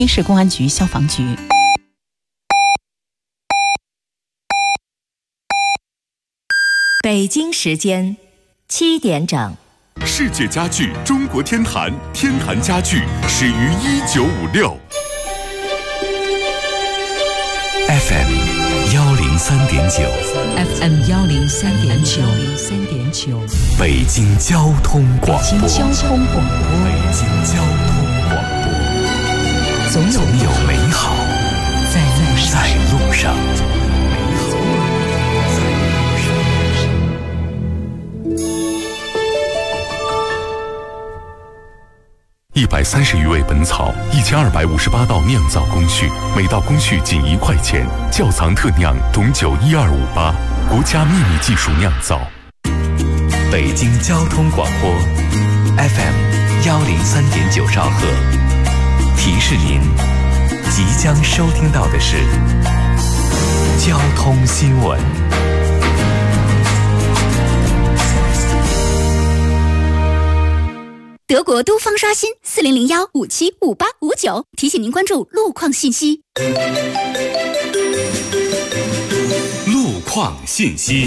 市公安局消防局。 北京时间7点整。 世界家具中国天坛，天坛家具始于1956。 FM 103.9 FM 103.9 北京交通广播。 北京交通广播。 北京交通广播。总有美好在路上。130余味本草，1258道酿造工序，每道工序仅1块钱。窖藏特酿董酒12588，国家秘密技术酿造。北京交通广播 FM 103.9兆赫，提示您即将收听到的是交通新闻。 德国都方刷新4001575859，提醒您关注路况信息。 路况信息。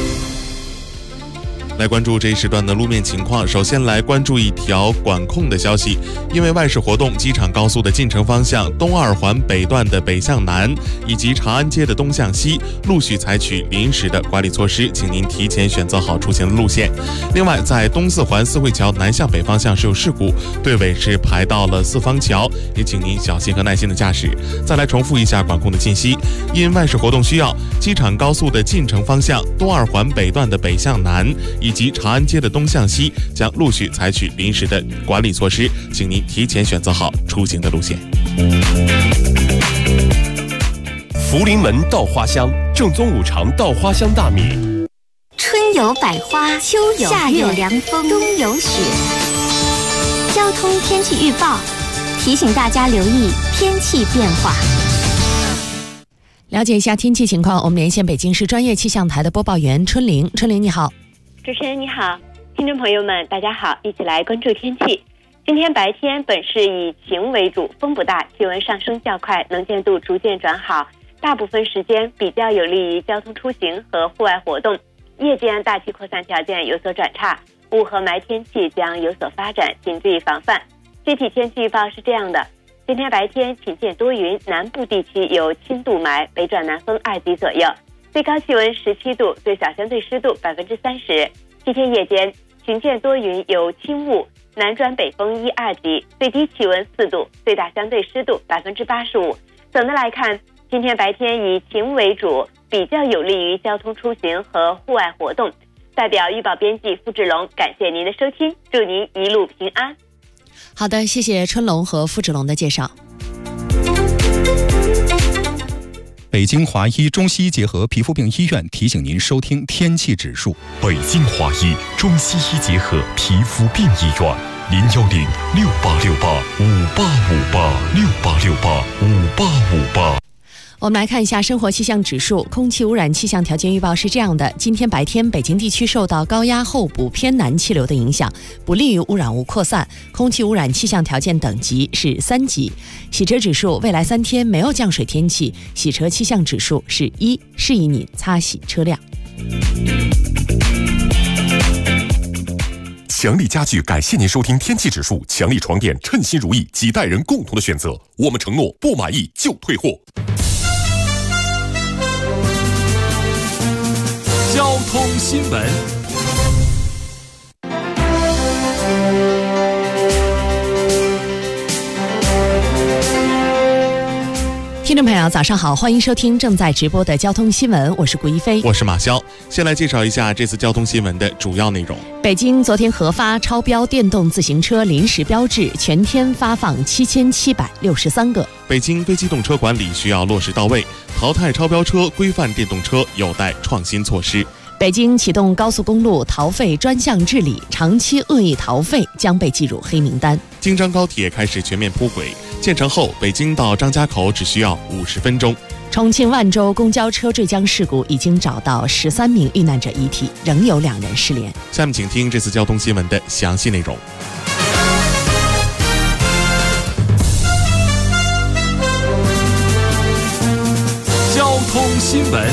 来关注这一时段的路面情况。首先来关注一条管控的消息，因为外事活动，机场高速的进城方向东二环北段的北向南以及长安街的东向西陆续采取临时的管理措施，请您提前选择好出行的路线。另外，在东四环四惠桥南向北方向是有事故，队尾是排到了四方桥，也请您小心和耐心的驾驶。再来重复一下管控的信息，因外事活动需要，机场高速的进城方向东二环北段的北向南以及长安街的东向西将陆续采取临时的管理措施，请您提前选择好出行的路线。 福临门稻花香，正宗五常稻花香大米。 春有百花，秋有夏有凉风，冬有雪。交通天气预报提醒大家留意天气变化。 了解一下天气情况，我们连线北京市专业气象台的播报员春玲。春玲你好。 主持人你好，听众朋友们大家好，一起来关注天气。今天白天本市以晴为主，风不大，气温上升较快，能见度逐渐转好，大部分时间比较有利于交通出行和户外活动。夜间大气扩散条件有所转差，雾和霾天气将有所发展，请注意防范。具体天气预报是这样的：今天白天晴见多云，南部地区有轻度霾，北转南风2级左右，最高气温17度，最小相对湿度30%。今天夜间晴见多云，有轻雾，南转北风1、2级，最低气温4度，最大相对湿度85%。总的来看，今天白天以晴为主，比较有利于交通出行和户外活动。代表预报编辑付志龙，感谢您的收听，祝您一路平安。 好的，谢谢春龙和付志龙的介绍。 北京华医中西医结合皮肤病医院提醒您收听天气指数。 北京华医中西医结合皮肤病医院，0106868585858685858。 我们来看一下生活气象指数。空气污染气象条件预报是这样的：今天白天北京地区受到高压候补偏南气流的影响，不利于污染物扩散，空气污染气象条件等级是3级。洗车指数未来3天没有降水天气，洗车气象指数是1，适宜您擦洗车辆。 强力家具感谢您收听天气指数。强力床垫称心如意，几代人共同的选择。我们承诺不满意就退货。交通新闻。 听众朋友早上好，欢迎收听正在直播的交通新闻，我是顾一飞， 我是马潇。先来介绍一下这次交通新闻的主要内容。 北京昨天核发超标电动自行车临时标志，全天发放7763个。 北京非机动车管理需要落实到位，淘汰超标车，规范电动车有待创新措施。 北京启动高速公路逃费专项治理，长期恶意逃费将被记入黑名单。 京张高铁开始全面铺轨，建成后北京到张家口只需要50分钟。 重庆万州公交车坠江事故已经找到13名遇难者遗体，仍有2人失联。 下面请听这次交通新闻的详细内容。 新闻。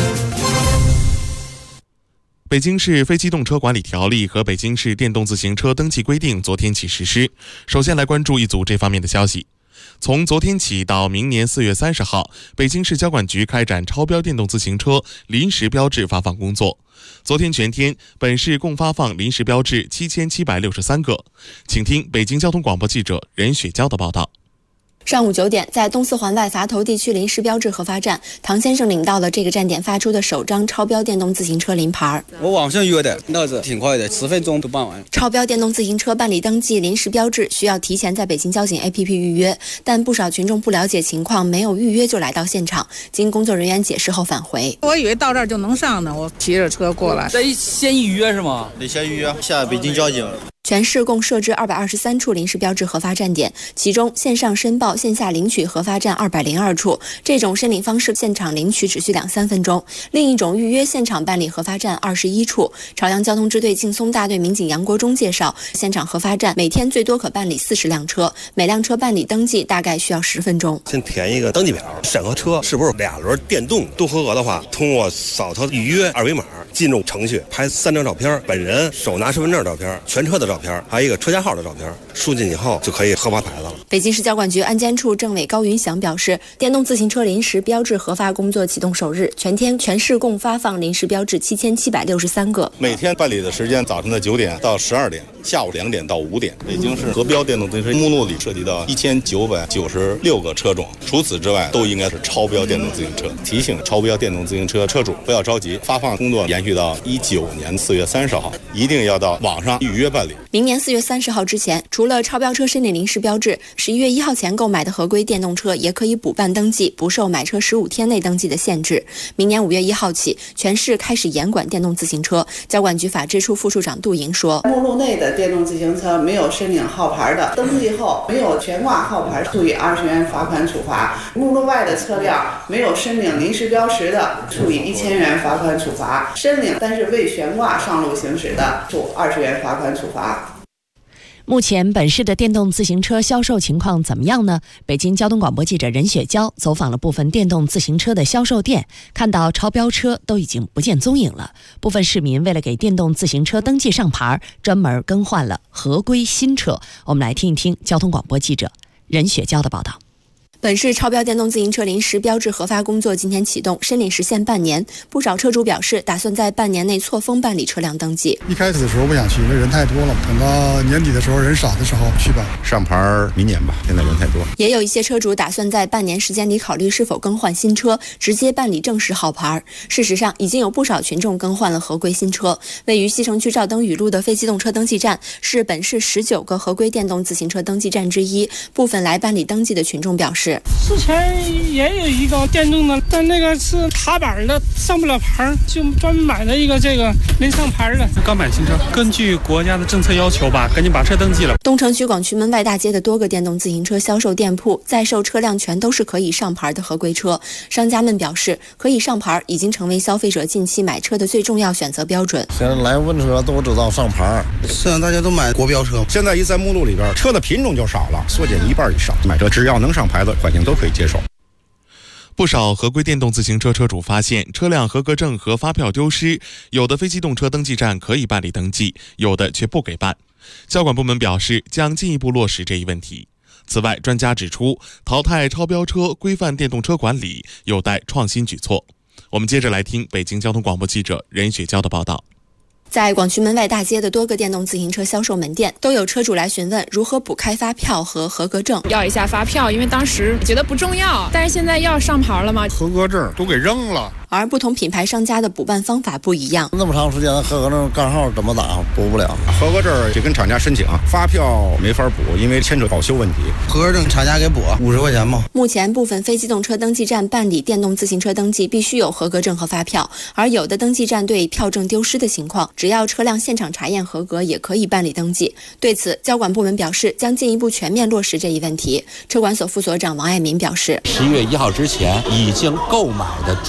北京市非机动车管理条例和北京市电动自行车登记规定昨天起实施。首先来关注一组这方面的消息。从昨天起到明年4月30号，北京市交管局开展超标电动自行车临时标志发放工作。昨天全天，本市共发放临时标志7763个。请听北京交通广播记者任雪娇的报道。 上午9点，在东四环外垡头地区临时标志核发站，唐先生领到了这个站点发出的首张超标电动自行车临牌。 我网上约的，那是挺快的，10分钟就办完。 超标电动自行车办理登记临时标志需要提前在北京交警 APP 预约，但不少群众不了解情况，没有预约就来到现场，经工作人员解释后返回。 我以为到这儿就能上呢，我骑着车过来。 得先预约是吗？ 得先预约，下北京交警。 全市共设置223处临时标志核发站点，其中线上申报、线下领取核发站202处。这种申领方式现场领取只需2-3分钟。另一种预约现场办理核发站21处。朝阳交通支队劲松大队民警杨国忠介绍，现场核发站每天最多可办理40辆车，每辆车办理登记大概需要10分钟。 先填一个登记表，审核车是不是2轮电动都合格的话，通过扫他预约2维码进入程序，拍3张照片，本人手拿身份证照片、全车的照片，还有一个车架号的照片，输进以后就可以核发牌子了。 北京市交管局安监处政委高云祥表示，电动自行车临时标志核发工作启动首日，全天全市共发放临时标志7763个。 每天办理的时间早晨的9点到12点，下午2点到5点。北京市核标电动自行车目录里涉及到1996个车种，除此之外都应该是超标电动自行车。提醒超标电动自行车车主不要着急，发放工作延续到19年4月30号，一定要到网上预约办理。 明年4月30号之前，除了超标车申领临时标志，11月1号前购买的合规电动车也可以补办登记，不受买车15天内登记的限制。明年5月1号起，全市开始严管电动自行车。交管局法制处副处长杜莹说， 目录内的电动自行车没有申领号牌的，登记后没有悬挂号牌，处以20元罚款处罚；目录外的车辆没有申领临时标识的，处以1000元罚款处罚；申领但是未悬挂上路行驶的，处20元罚款处罚。 目前本市的电动自行车销售情况怎么样呢？北京交通广播记者任雪娇走访了部分电动自行车的销售店，看到超标车都已经不见踪影了。部分市民为了给电动自行车登记上牌，专门更换了合规新车。我们来听一听交通广播记者任雪娇的报道。 本市超标电动自行车临时标志核发工作今天启动，申领时限半年。不少车主表示，打算在半年内错峰办理车辆登记。 一开始的时候不想去，因为人太多了，等到年底的时候人少的时候去吧。 上牌明年吧，现在人太多。 也有一些车主打算在半年时间里考虑是否更换新车，直接办理正式号牌。事实上，已经有不少群众更换了合规新车。位于西城区赵登禹路的非机动车登记站是本市19个合规电动自行车登记站之一。部分来办理登记的群众表示， 之前也有一个电动的，但那个是踏板的，上不了牌，就专门买了一个这个没上牌的。 刚买新车，根据国家的政策要求吧，赶紧把车登记了。 东城区广渠门外大街的多个电动自行车销售店铺，在售车辆全都是可以上牌的合规车。商家们表示，可以上牌已经成为消费者近期买车的最重要选择标准。 现在来问车都知道上牌，现在大家都买国标车。 现在一在目录里边，车的品种就少了，缩减1半以上。买车只要能上牌的，环境都可以接受。 不少合规电动自行车车主发现，车辆合格证和发票丢失，有的非机动车登记站可以办理登记，有的却不给办。交管部门表示，将进一步落实这一问题。此外，专家指出，淘汰超标车、规范电动车管理有待创新举措。我们接着来听北京交通广播记者任雪娇的报道。 在广渠门外大街的多个电动自行车销售门店，都有车主来询问如何补开发票和合格证。 要一下发票，因为当时觉得不重要，但是现在要上牌了嘛， 合格证都给扔了。 而不同品牌商家的补办方法不一样。 那么长时间，合格证干号怎么打？补不了。 合格证得跟厂家申请，发票没法补，因为牵扯保修问题。 合格证厂家给补50块钱吗？ 目前部分非机动车登记站办理电动自行车登记必须有合格证和发票，而有的登记站对票证丢失的情况，只要车辆现场查验合格也可以办理登记。对此，交管部门表示将进一步全面落实这一问题。车管所副所长王爱民表示， 11月1号之前已经购买的车辆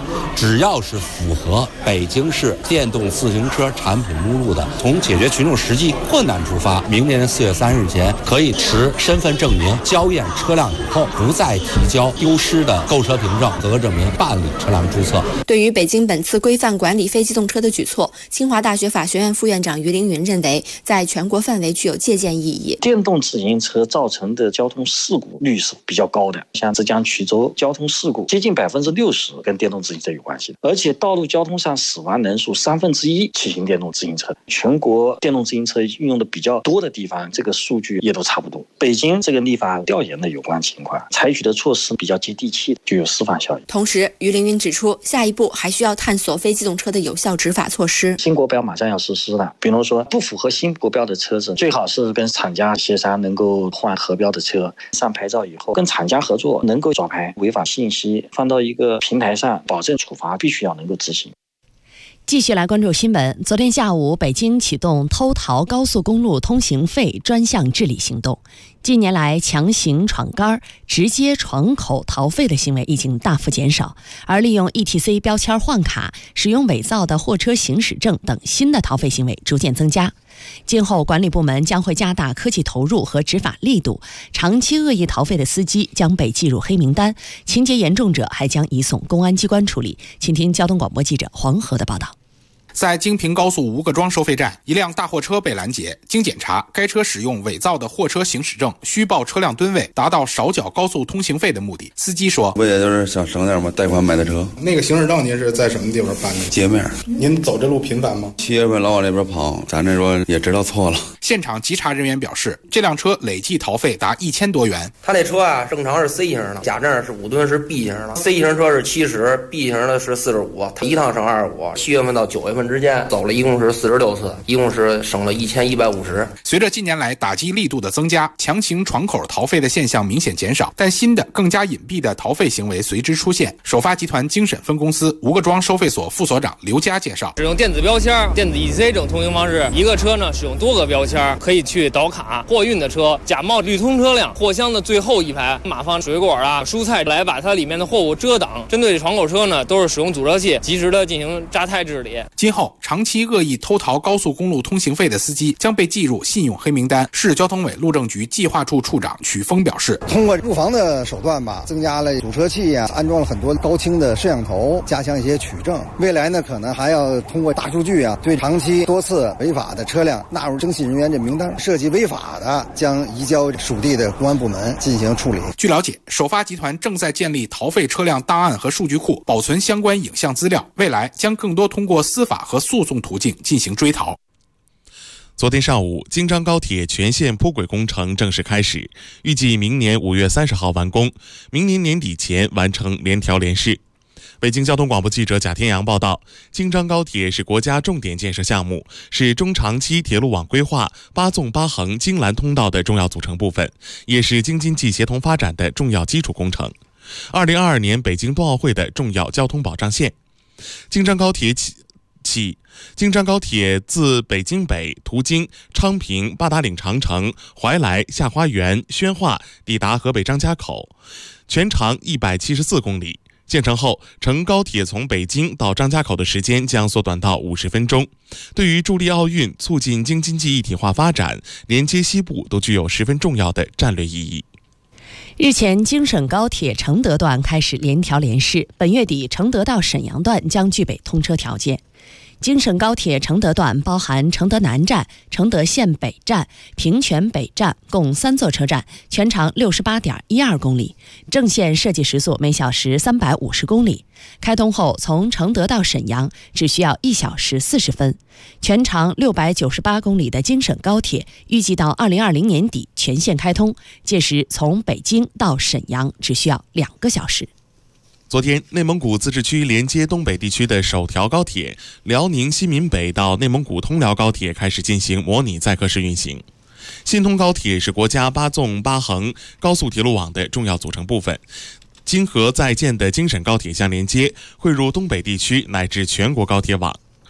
只要是符合北京市电动自行车产品目录的，从解决群众实际困难出发，明年4月3日前可以持身份证明交验车辆以后，不再提交丢失的购车凭证、合格证明办理车辆注册。 对于北京本次规范管理非机动车的举措，清华大学法学院副院长于凌云认为，在全国范围具有借鉴意义。 电动自行车造成的交通事故率是比较高的，像浙江衢州交通事故接近60%跟电动自行车有关系，而且道路交通上死亡人数1/3骑行电动自行车。全国电动自行车运用的比较多的地方，这个数据也都差不多。北京这个立法调研的有关情况，采取的措施比较接地气，具有示范效应。 同时，于凌云指出，下一步还需要探索非机动车的有效执法措施。 新国标马上要实施了，比如说不符合新国标的车子，最好是跟厂家协商，能够换核标的车。上牌照以后，跟厂家合作，能够抓牌违法信息放到一个平台上，保证处罚必须要能够执行。 继续来关注新闻。昨天下午，北京启动偷逃高速公路通行费专项治理行动。近年来，强行闯杆、直接闯口逃费的行为已经大幅减少，而利用 ETC 标签换卡、使用伪造的货车行驶证等新的逃费行为逐渐增加。今后管理部门将会加大科技投入和执法力度，长期恶意逃费的司机将被记入黑名单，情节严重者还将移送公安机关处理。请听交通广播记者黄河的报道。 在京平高速吴各庄收费站，一辆大货车被拦截，经检查，该车使用伪造的货车行驶证，虚报车辆吨位，达到少缴高速通行费的目的。司机说：“ 我也就是想省点嘛，贷款买的车。” 那个行驶证您是在什么地方办的？ 街面。 您走这路频繁吗 ？7月份老往这边跑，咱这说也知道错了。 现场稽查人员表示，这辆车累计逃费达1000多元。 他那车啊，正常是 C 型的，假证是5吨是 B 型的 ，C 型车是70，B 型的是45，他一趟省25。7月份到9月份之间走了一共是46次，一共是省了1150。 随着近年来打击力度的增加，强行闯口逃费的现象明显减少，但新的更加隐蔽的逃费行为随之出现。首发集团京沈分公司吴各庄收费所副所长刘佳介绍， 使用电子标签、电子 ETC 这种通行方式，一个车呢使用多个标签，可以去倒卡。货运的车假冒绿通车辆，货箱的最后一排码放水果啊、蔬菜来把它里面的货物遮挡。针对闯口车呢，都是使用阻车器，及时的进行扎态治理。 今后长期恶意偷逃高速公路通行费的司机将被记入信用黑名单。市交通委路政局计划处处长曲峰表示， 通过布防的手段吧，增加了阻车器啊，安装了很多高清的摄像头，加强一些取证。未来呢，可能还要通过大数据啊，对长期多次违法的车辆纳入征信人员这名单，涉及违法的将移交属地的公安部门进行处理。 据了解，首发集团正在建立逃费车辆档案和数据库，保存相关影像资料，未来将更多通过司法和诉讼途径进行追逃。 昨天上午，京张高铁全线铺轨工程正式开始，预计明年5月30号完工，明年年底前完成联调联试。北京交通广播记者贾天阳报道，京张高铁是国家重点建设项目，是中长期铁路网规划8纵8横京兰通道的重要组成部分，也是京津冀协同发展的重要基础工程。2022年北京冬奥会的重要交通保障线。京张高铁京张高铁自北京北途经昌平、八达岭长城、怀来、下花园、宣化，抵达河北张家口，全长174公里。建成后，乘高铁从北京到张家口的时间将缩短到50分钟，对于助力奥运、促进京津冀一体化发展、连接西部都具有十分重要的战略意义。 日前，京沈高铁承德段开始联调联试，本月底承德到沈阳段将具备通车条件。京沈高铁承德段包含承德南站、承德县北站、平泉北站，共3座车站，全长68.12公里，正线设计时速每小时350公里。开通后，从承德到沈阳只需要1小时40分。全长698公里的京沈高铁预计到2020年底全线开通，届时从北京到沈阳只需要2个小时。 昨天，内蒙古自治区连接东北地区的首条高铁辽宁西闽北到内蒙古通辽高铁开始进行模拟载客式运行。新通高铁是国家8纵8横高速铁路网的重要组成部分，经河在建的京沈高铁相连接，汇入东北地区乃至全国高铁网。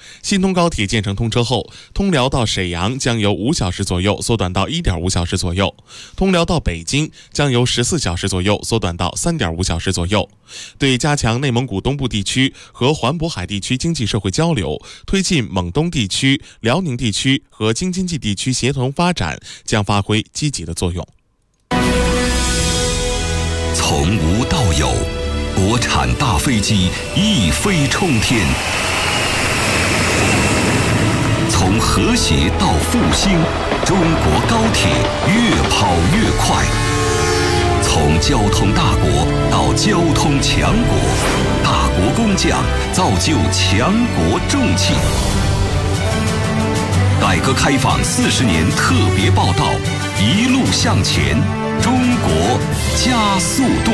新通高铁建成通车后，通辽到沈阳将由5小时左右缩短到 1.5 小时左右，通辽到北京将由14小时左右缩短到 3.5 小时左右。对加强内蒙古东部地区和环渤海地区经济社会交流，推进蒙东地区、辽宁地区和京津冀地区协同发展将发挥积极的作用。 从无到有，国产大飞机一飞冲天；从和谐到复兴，中国高铁越跑越快；从交通大国到交通强国，大国工匠造就强国重器。改革开放40年特别报道，一路向前，中国加速度。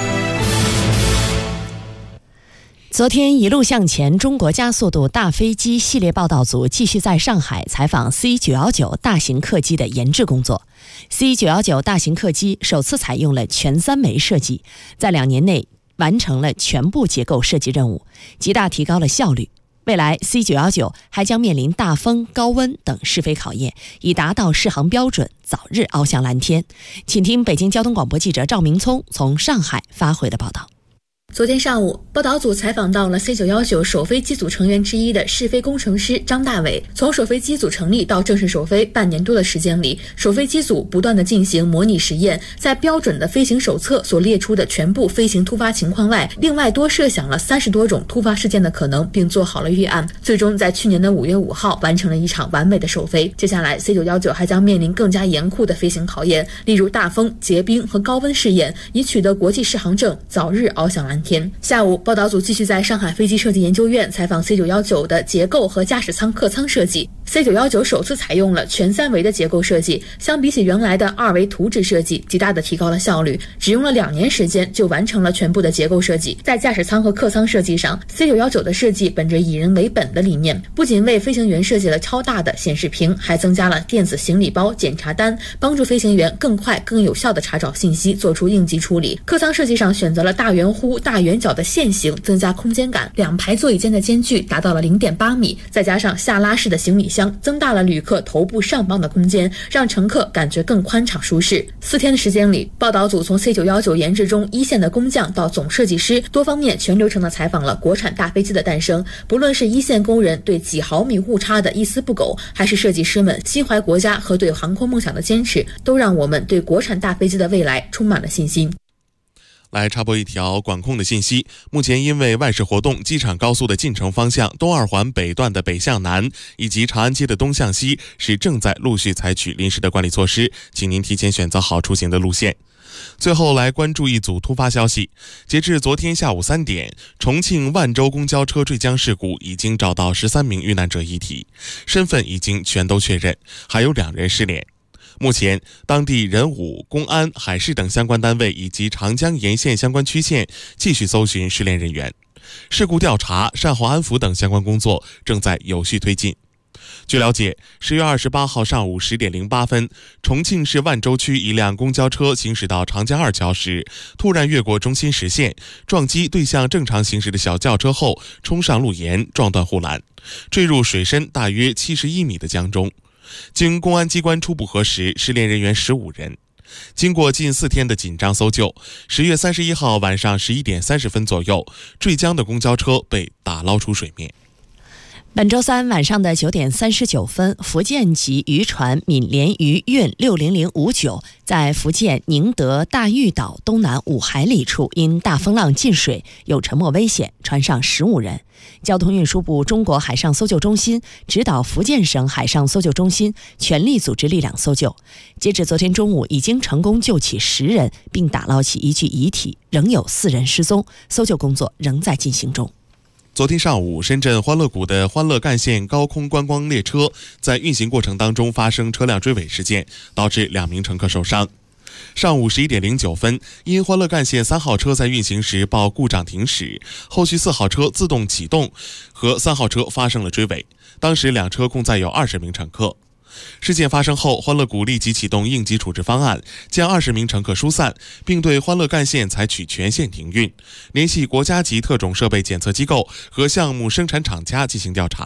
昨天一路向前中国加速度大飞机系列报道组继续在上海采访 C919 大型客机的研制工作。C919 大型客机首次采用了全3枚设计，在2年内完成了全部结构设计任务，极大提高了效率。未来 C919 还将面临大风、高温等试飞考验，以达到适航标准，早日翱翔蓝天。请听北京交通广播记者赵明聪从上海发回的报道。 昨天上午，报道组采访到了 C919 首飞机组成员之一的试飞工程师张大伟。从首飞机组成立到正式首飞半年多的时间里，首飞机组不断地进行模拟实验，在标准的飞行手册所列出的全部飞行突发情况外，另外多设想了30多种突发事件的可能，并做好了预案。最终在去年的5月5号完成了一场完美的首飞。接下来 C919 还将面临更加严酷的飞行考验，例如大风、结冰和高温试验，以取得国际适航证，早日翱翔蓝天。下午，报道组继续在上海飞机设计研究院采访 C919 的结构和驾驶舱客舱设计。C919 首次采用了全3维的结构设计，相比起原来的2维图纸设计，极大的提高了效率，只用了2年时间就完成了全部的结构设计。在驾驶舱和客舱设计上， C919 的设计本着以人为本的理念，不仅为飞行员设计了超大的显示屏，还增加了电子行李包检查单，帮助飞行员更快更有效地查找信息，做出应急处理。客舱设计上选择了大圆弧、大圆角的线型，增加空间感，2排座椅间的间距达到了 0.8米，再加上下拉式的行李箱，增大了旅客头部上方的空间，让乘客感觉更宽敞舒适。4天的时间里，报道组从 C919 研制中一线的工匠到总设计师，多方面全流程的采访了国产大飞机的诞生。不论是一线工人对几毫米误差的一丝不苟，还是设计师们心怀国家和对航空梦想的坚持，都让我们对国产大飞机的未来充满了信心。 来插播一条管控的信息，目前因为外事活动，机场高速的进城方向东二环北段的北向南以及长安街的东向西是正在陆续采取临时的管理措施，请您提前选择好出行的路线。最后来关注一组突发消息，截至昨天下午3点，重庆万州公交车坠江事故已经找到13名遇难者遗体，身份已经全都确认，还有2人失联。目前，当地人武、公安、海事等相关单位以及长江沿线相关区县继续搜寻失联人员，事故调查、善后安抚等相关工作正在有序推进。据了解，10月28号上午10点08分，重庆市万州区一辆公交车行驶到长江2桥时，突然越过中心实线，撞击对向正常行驶的小轿车后，冲上路沿，撞断护栏，坠入水深大约71米的江中。经公安机关初步核实，失联人员15人。经过近4天的紧张搜救，10月31号晚上11点30分左右，坠江的公交车被打捞出水面。 本周三晚上的9点39分，福建籍渔船闽联渔运60059在福建宁德大峪岛东南5海里处因大风浪进水，有沉没危险，船上15人。交通运输部中国海上搜救中心指导福建省海上搜救中心全力组织力量搜救。截至昨天中午，已经成功救起10人，并打捞起1具遗体，仍有4人失踪，搜救工作仍在进行中。 昨天上午，深圳欢乐谷的欢乐干线高空观光列车在运行过程当中发生车辆追尾事件，导致2名乘客受伤。上午11点09分，因欢乐干线3号车在运行时报故障停驶，后续4号车自动启动，和3号车发生了追尾。当时2车共载有20名乘客。事件发生后，欢乐谷立即启动应急处置方案，将20名乘客疏散，并对欢乐干线采取全线停运，联系国家级特种设备检测机构和项目生产厂家进行调查。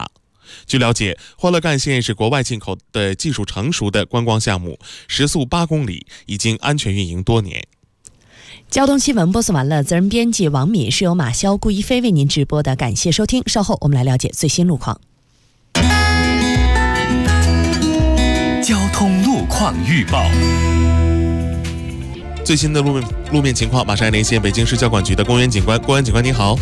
据了解，欢乐干线是国外进口的技术成熟的观光项目，时速8公里，已经安全运营多年。 交通新闻播送完了，责任编辑王敏，是由马潇、顾一飞为您直播的，感谢收听。稍后我们来了解最新路况。 交通路况预报。 最新的路面情况，马上连线北京市交管局的公园警官。公园警官您好。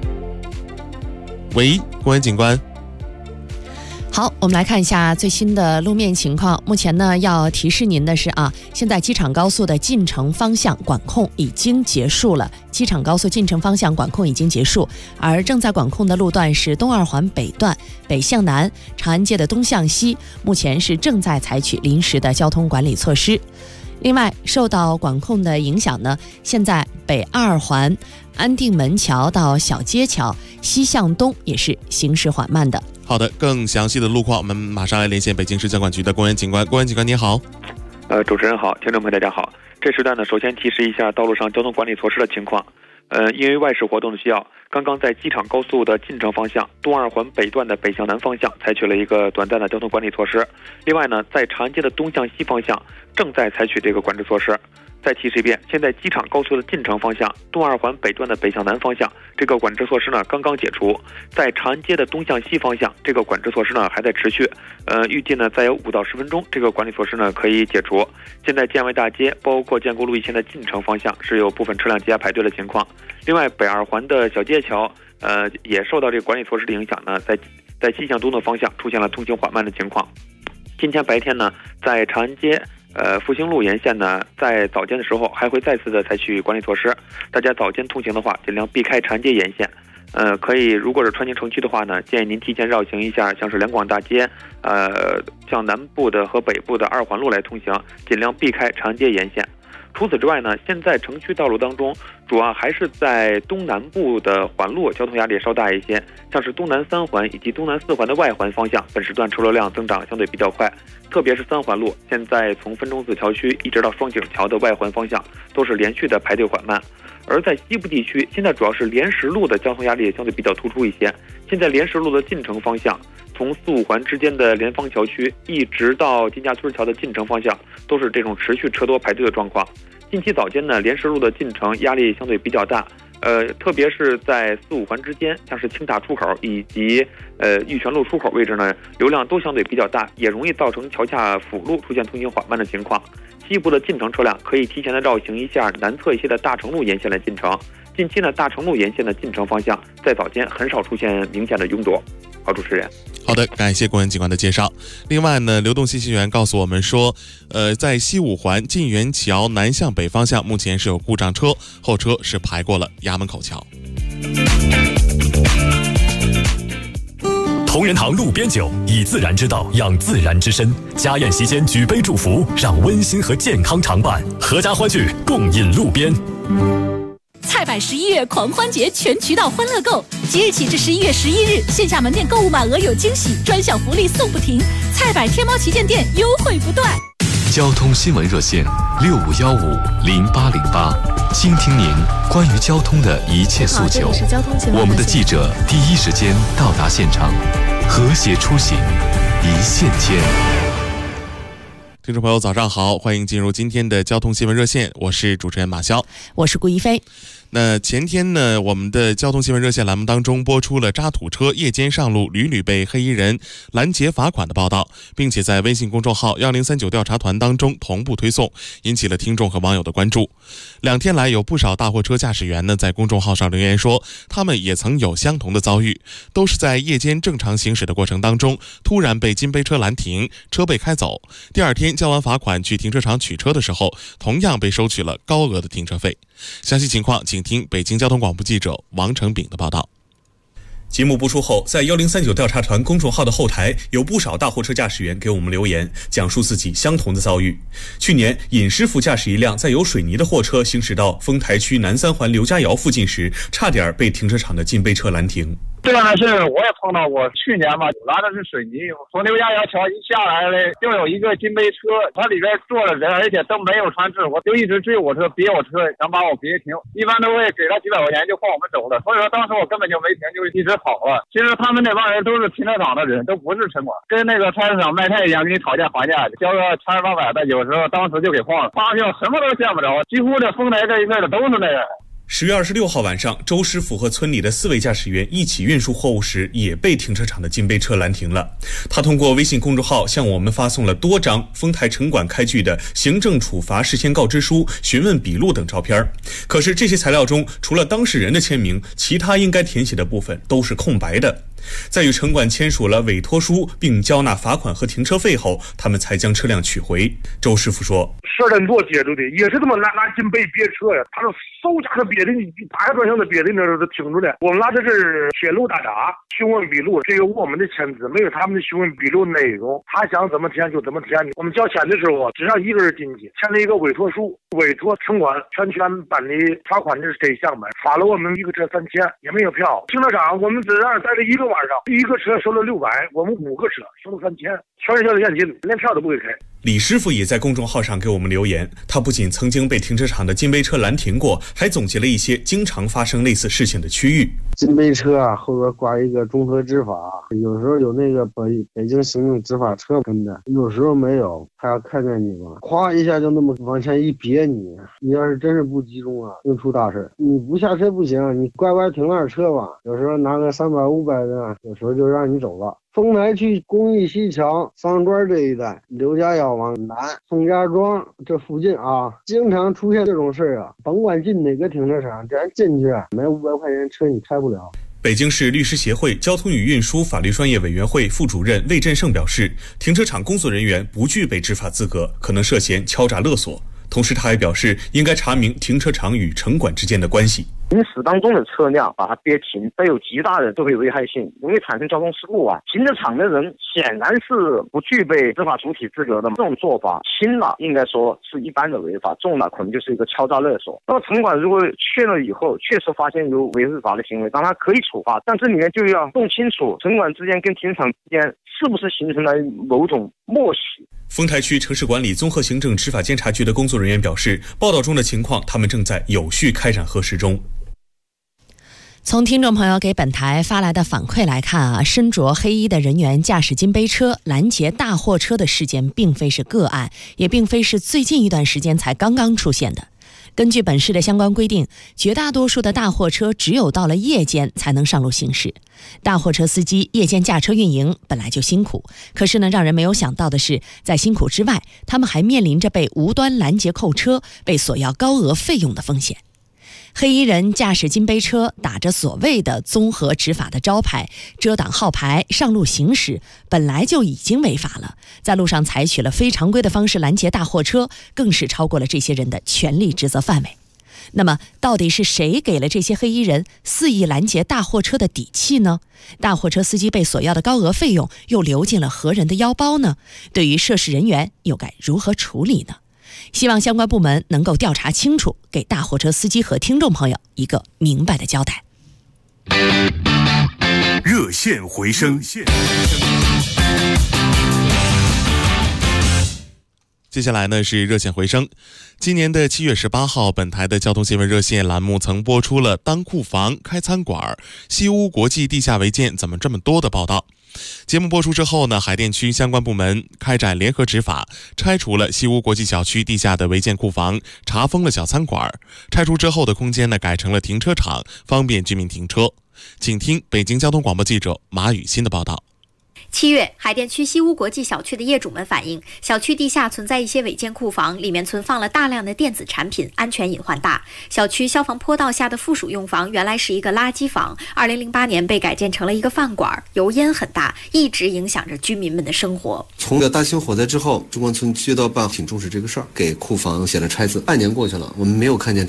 喂，公园警官。 好，我们来看一下最新的路面情况。目前呢，要提示您的是现在机场高速的进城方向管控已经结束了，机场高速进城方向管控已经结束，而正在管控的路段是东二环北段北向南、长安街的东向西，目前是正在采取临时的交通管理措施。另外，受到管控的影响呢，现在北二环安定门桥到小街桥西向东也是行驶缓慢的。 好的，更详细的路况，我们马上来连线北京市交管局的公园警官。公园警官您好。 主持人好，听众朋友大家好。这时段呢，首先提示一下道路上交通管理措施的情况。因为外事活动的需要，刚刚在机场高速的进城方向东二环北段的北向南方向采取了一个短暂的交通管理措施。另外呢，在长安街的东向西方向正在采取这个管制措施。再提示一遍，现在机场高速的进城方向东二环北段的北向南方向这个管制措施呢刚刚解除，在长安街的东向西方向这个管制措施呢还在持续，预计呢再有5到10分钟这个管理措施呢可以解除。现在建外大街包括建国路一线的进城方向是有部分车辆积压排队的情况。另外，北二环的小街桥也受到这个管理措施的影响呢，在西向东的方向出现了通行缓慢的情况。今天白天呢，在长安街复兴路沿线呢，在早间的时候还会再次的采取管理措施，大家早间通行的话，尽量避开长安街沿线。可以，如果是穿进城区的话呢，建议您提前绕行一下，像是两广大街，向南部的和北部的2环路来通行，尽量避开长安街沿线。除此之外呢，现在城区道路当中，主要还是在东南部的环路交通压力稍大一些，像是东南3环以及东南4环的外环方向，本时段车流量增长相对比较快，特别是3环路，现在从分钟寺桥区一直到双井桥的外环方向，都是连续的排队缓慢。而在西部地区，现在主要是连石路的交通压力相对比较突出一些。现在连石路的进城方向，从4、5环之间的联芳桥区一直到金家村桥的进城方向，都是这种持续车多排队的状况。近期早间呢，连石路的进城压力相对比较大，特别是在4、5环之间，像是清大出口以及玉泉路出口位置呢，流量都相对比较大，也容易造成桥下辅路出现通行缓慢的情况。西部的进城车辆可以提前的绕行一下南侧一些的大成路沿线来进城。近期呢，大成路沿线的进城方向在早间很少出现明显的拥堵。好，主持人。 好的，感谢公园警官的介绍。另外呢，流动信息员告诉我们说，在西5环晋源桥南向北方向，目前是有故障车，后车是排过了衙门口桥。 同仁堂路边酒，以自然之道养自然之身。家宴席间举杯祝福，让温馨和健康常伴。合家欢聚，共饮路边。 菜百11月狂欢节全渠道欢乐购，即日起至11月11日，线下门店购物满额有惊喜，专享福利送不停。菜百天猫旗舰店优惠不断。 交通新闻热线65150808，倾听您关于交通的一切诉求。我们的记者第一时间到达现场，和谐出行，一线牵。 听众朋友早上好，欢迎进入今天的交通新闻热线，我是主持人马潇， 我是顾一飞。 那前天呢，我们的交通新闻热线栏目当中播出了渣土车夜间上路屡屡被黑衣人拦截罚款的报道，并且在微信公众号1039调查团当中同步推送，引起了听众和网友的关注。2天来，有不少大货车驾驶员呢在公众号上留言说，他们也曾有相同的遭遇，都是在夜间正常行驶的过程当中，突然被金杯车拦停，车被开走。第2天交完罚款去停车场取车的时候，同样被收取了高额的停车费。详细情况请听北京交通广播记者王成炳的报道。 节目播出后，在1039调查团公众号的后台，有不少大货车驾驶员给我们留言，讲述自己相同的遭遇。去年，尹师傅驾驶一辆载有水泥的货车行驶到丰台区南3环刘家窑附近时，差点被停车场的金杯车拦停。 这样的事我也碰到过。去年嘛，拉的是水泥，从刘家窑桥一下来了，就有一个金杯车，它里边坐了人，而且都没有穿制服，就一直追我车，别我车，想把我别停。一般都会给他几百块钱就放我们走了。所以说当时我根本就没停，就一直跑了。其实他们那帮人都是停车场的人，都不是城管，跟那个菜市场卖菜一样，跟你讨价还价，交个700-800的，有时候当时就给放了，发票什么都见不着，几乎这丰台这一片的都是那样。 10月26号晚上，周师傅和村里的4位驾驶员一起运输货物时，也被停车场的金杯车拦停了。他通过微信公众号向我们发送了多张丰台城管开具的行政处罚事先告知书、询问笔录等照片。可是这些材料中，除了当事人的签名，其他应该填写的部分都是空白的。在与城管签署了委托书并交纳罚款和停车费后，他们才将车辆取回。周师傅说 ，12点多接住的，也是这么拿金杯别车呀，他说嗖家的别的8个多箱的别的那都停住了。我们拿的是铁路打闸询问笔录，只有我们的签字，没有他们的询问笔录内容，他想怎么填就怎么填。我们交钱的时候只让一个人进去，签了一个委托书，委托城管全权办理罚款的这一项目，罚了我们一个车3000，也没有票。停车场我们只让待了一个晚上，一个车收了600，我们5个车收了3000，全是交的现金，连票都不给开。 李师傅也在公众号上给我们留言，他不仅曾经被停车场的金杯车拦停过，还总结了一些经常发生类似事情的区域。 金杯车啊，后边挂一个综合执法，有时候有那个北京行政执法车跟着，有时候没有，他要看见你吧，咵一下就那么往前一别你要是真是不集中啊，就出大事。你不下车不行，你乖乖停那儿车吧，有时候拿个300-500的，有时候就让你走了。丰台区公益西桥桑庄这一带，刘家窑往南宋家庄这附近啊，经常出现这种事啊。甭管进哪个停车场，咱进去没500块钱车你开不了。 北京市律师协会交通与运输法律专业委员会副主任魏振胜表示，停车场工作人员不具备执法资格，可能涉嫌敲诈勒索。同时他还表示，应该查明停车场与城管之间的关系。 行驶当中的车辆把它别停，带有极大的社会危害性，容易产生交通事故啊！停车场的人显然是不具备执法主体资格的，这种做法轻了应该说是一般的违法，重了可能就是一个敲诈勒索。那么城管如果确认以后确实发现有违法的行为，当然可以处罚，但这里面就要弄清楚城管之间跟停车场之间是不是形成了某种默契。 丰台区城市管理综合行政执法监察局的工作人员表示，报道中的情况他们正在有序开展核实中。 从听众朋友给本台发来的反馈来看啊，身着黑衣的人员驾驶金杯车拦截大货车的事件并非是个案，也并非是最近一段时间才刚刚出现的。根据本市的相关规定，绝大多数的大货车只有到了夜间才能上路行驶。大货车司机夜间驾车运营本来就辛苦，可是呢，让人没有想到的是，在辛苦之外，他们还面临着被无端拦截扣车、被索要高额费用的风险。黑衣人驾驶金杯车，打着所谓的综合执法的招牌，遮挡号牌上路行驶，本来就已经违法了，在路上采取了非常规的方式拦截大货车，更是超过了这些人的权利职责范围。那么到底是谁给了这些黑衣人肆意拦截大货车的底气呢？大货车司机被索要的高额费用又流进了何人的腰包呢？对于涉事人员又该如何处理呢？希望相关部门能够调查清楚，给大货车司机和听众朋友一个明白的交代。 热线回声。 接下来呢是热线回声。今年的7月18号，本台的交通新闻热线栏目曾播出了当库房开餐馆，西屋国际地下违建怎么这么多的报道。节目播出之后呢，海淀区相关部门开展联合执法，拆除了西屋国际小区地下的违建库房，查封了小餐馆。拆除之后的空间呢，改成了停车场，方便居民停车。请听北京交通广播记者马雨欣的报道。 7月，海淀区西屋国际小区的业主们反映，小区地下存在一些违建库房，里面存放了大量的电子产品，安全隐患大。小区消防坡道下的附属用房原来是一个垃圾房，2008年被改建成了一个饭馆，油烟很大，一直影响着居民们的生活。 从大型火灾之后，中关村街道办挺重视这个事儿，给库房写了拆字。半年过去了，我们没有看见拆，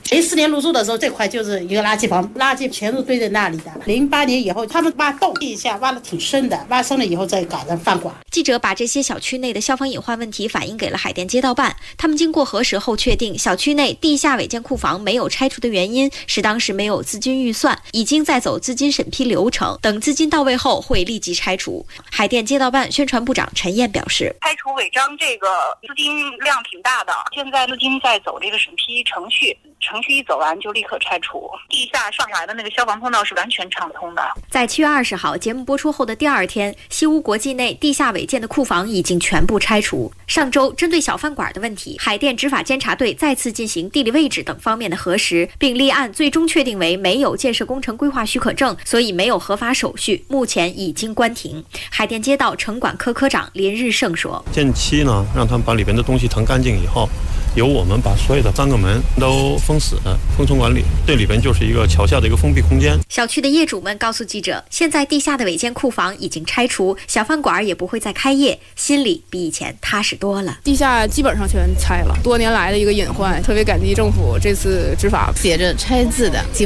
04年入住的时候，这块就是一个垃圾房，垃圾全是堆在那里的。08年以后，他们挖洞地下挖得挺深的，挖深了以后再改成饭馆。 记者把这些小区内的消防隐患问题反映给了海淀街道办，他们经过核实后确定，小区内地下违建库房没有拆除的原因是当时没有资金预算，已经在走资金审批流程，等资金到位后会立即拆除。海淀街道办宣传部长陈燕表示， 拆除违章这个资金量挺大的，现在资金在走这个审批程序，程序一走完就立刻拆除。地下上来的那个消防通道是完全畅通的。 在7月20号节目播出后的第2天，西屋国际内地下违建的库房已经全部拆除。上周针对小饭馆的问题，海淀执法监察队再次进行地理位置等方面的核实，并立案，最终确定为没有建设工程规划许可证，所以没有合法手续，目前已经关停。海淀街道城管科科长林日胜说， 近期呢，让他们把里边的东西腾干净以后，由我们把所有的3个门都封死，封存管理，这里边就是一个桥下的一个封闭空间。 小区的业主们告诉记者，现在地下的违建库房已经拆除，小饭馆也不会再开业，心里比以前踏实多了。 地下基本上全拆了，多年来的一个隐患，特别感激政府这次执法， 写着拆字的。